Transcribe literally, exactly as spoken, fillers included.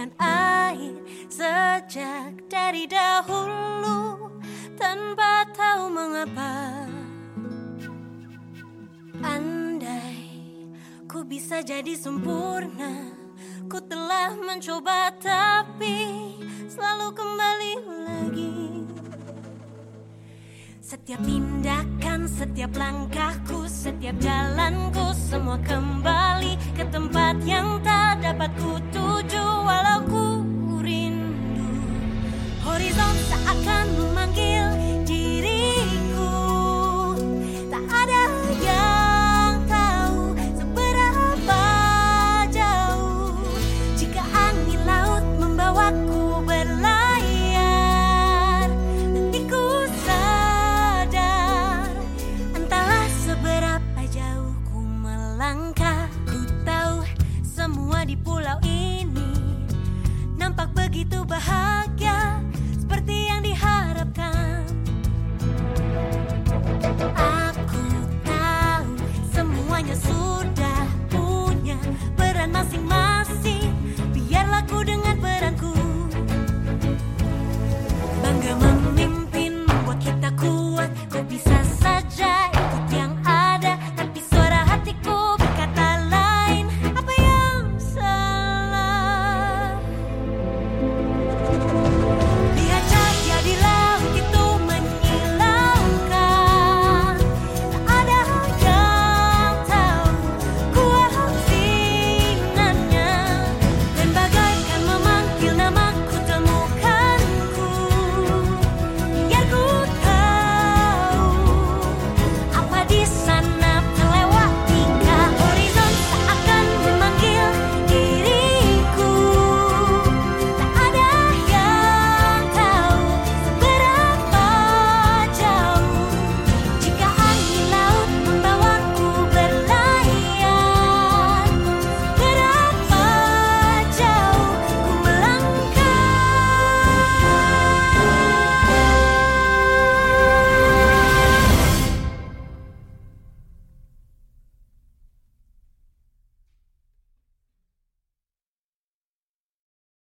bagaikan air sejak dari dahulu, tanpa tahu mengapa. Andai ku bisa jadi sempurna, ku telah mencoba tapi selalu kembali lagi. Setiap tindakan, setiap langkahku, setiap jalanku, semua kembali ke tempat yang tak dapat ku tuju. Walau ku rindu, horizon seakan